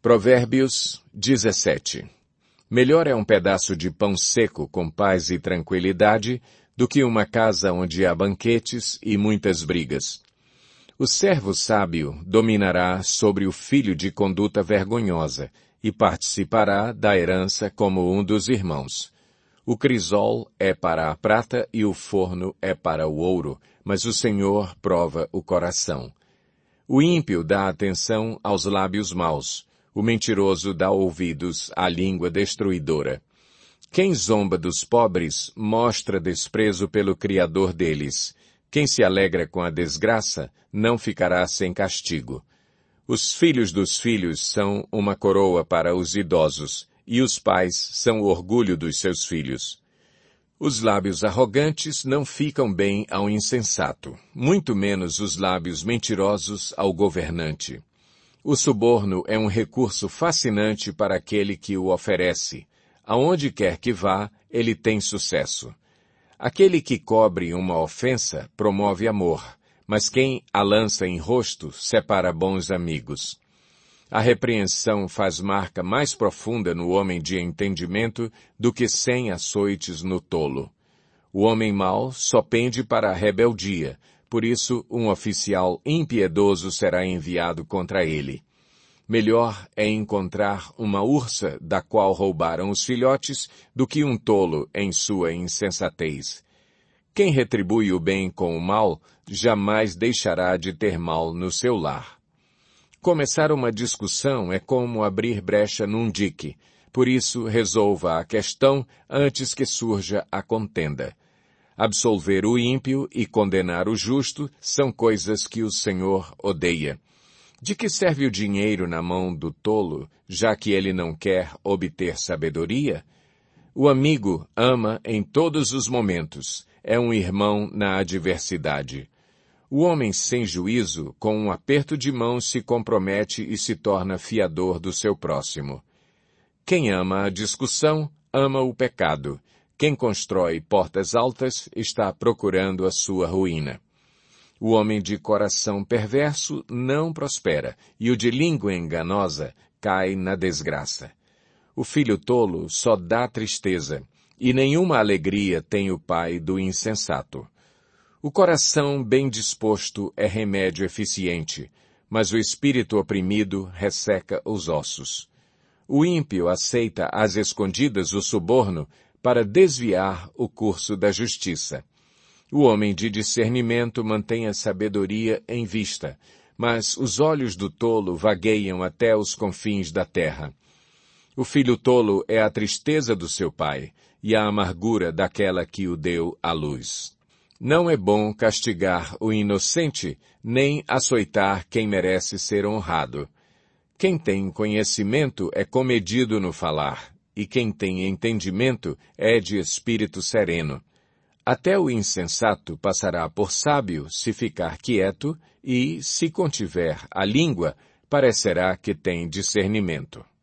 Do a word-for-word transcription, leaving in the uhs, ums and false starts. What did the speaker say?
Provérbios dezessete. Melhor é um pedaço de pão seco com paz e tranquilidade do que uma casa onde há banquetes e muitas brigas. O servo sábio dominará sobre o filho de conduta vergonhosa e participará da herança como um dos irmãos. O crisol é para a prata e o forno é para o ouro, mas o Senhor prova o coração. O ímpio dá atenção aos lábios maus. O mentiroso dá ouvidos à língua destruidora. Quem zomba dos pobres mostra desprezo pelo Criador deles. Quem se alegra com a desgraça não ficará sem castigo. Os filhos dos filhos são uma coroa para os idosos, e os pais são o orgulho dos seus filhos. Os lábios arrogantes não ficam bem ao insensato, muito menos os lábios mentirosos ao governante. O suborno é um recurso fascinante para aquele que o oferece. Aonde quer que vá, ele tem sucesso. Aquele que cobre uma ofensa promove amor, mas quem a lança em rosto separa bons amigos. A repreensão faz marca mais profunda no homem de entendimento do que cem açoites no tolo. O homem mau só pende para a rebeldia, por isso um oficial impiedoso será enviado contra ele. Melhor é encontrar uma ursa da qual roubaram os filhotes do que um tolo em sua insensatez. Quem retribui o bem com o mal jamais deixará de ter mal no seu lar. Começar uma discussão é como abrir brecha num dique, por isso resolva a questão antes que surja a contenda. Absolver o ímpio e condenar o justo são coisas que o Senhor odeia. De que serve o dinheiro na mão do tolo, já que ele não quer obter sabedoria? O amigo ama em todos os momentos, é um irmão na adversidade. O homem sem juízo, com um aperto de mão, se compromete e se torna fiador do seu próximo. Quem ama a discussão, ama o pecado. Quem constrói portas altas está procurando a sua ruína. O homem de coração perverso não prospera, e o de língua enganosa cai na desgraça. O filho tolo só dá tristeza, e nenhuma alegria tem o pai do insensato. O coração bem disposto é remédio eficiente, mas o espírito oprimido resseca os ossos. O ímpio aceita às escondidas o suborno para desviar o curso da justiça. O homem de discernimento mantém a sabedoria em vista, mas os olhos do tolo vagueiam até os confins da terra. O filho tolo é a tristeza do seu pai, e a amargura daquela que o deu à luz. Não é bom castigar o inocente, nem açoitar quem merece ser honrado. Quem tem conhecimento é comedido no falar, e quem tem entendimento é de espírito sereno. Até o insensato passará por sábio se ficar quieto e, se contiver a língua, parecerá que tem discernimento.